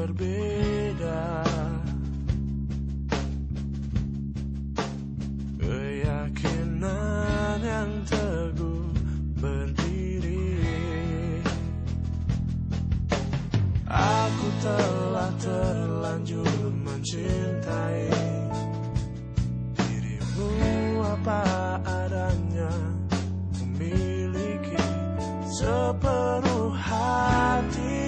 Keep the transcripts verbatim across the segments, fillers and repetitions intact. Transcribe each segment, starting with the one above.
berbeda. Keyakinan yang teguh berdiri. Aku telah terlanjur mencintai dirimu apa adanya, memiliki sepenuh hati,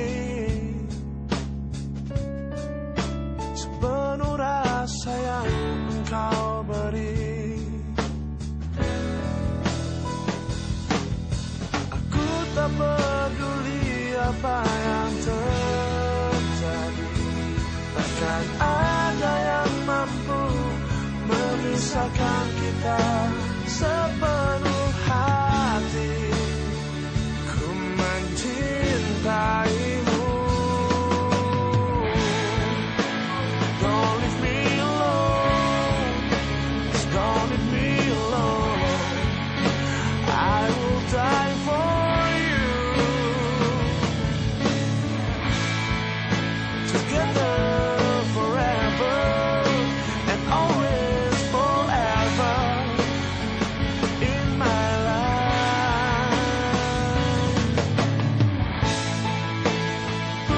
sepenuh rasa yang engkau beri. Aku tak peduli apa yang terjadi, takkan ada yang mampu memisahkan kita. Sepenuh hati ku mencintaimu. Don't leave me alone, just don't leave me alone. I will die for you. Together forever and always forever in my life. Ooh,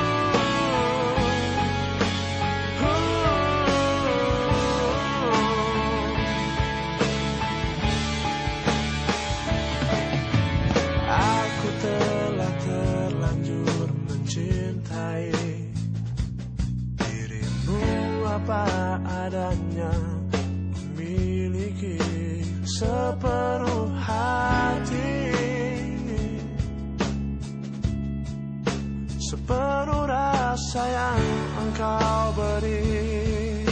ooh. Aku telah terlanjur mencintai dirimu apa adanya, memiliki sepenuh hati, sepenuh rasa yang engkau beri.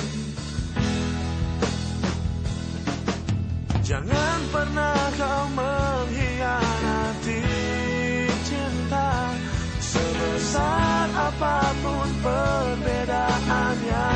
Jangan pernah kau mengkhianati cinta, sebesar apapun perbedaannya.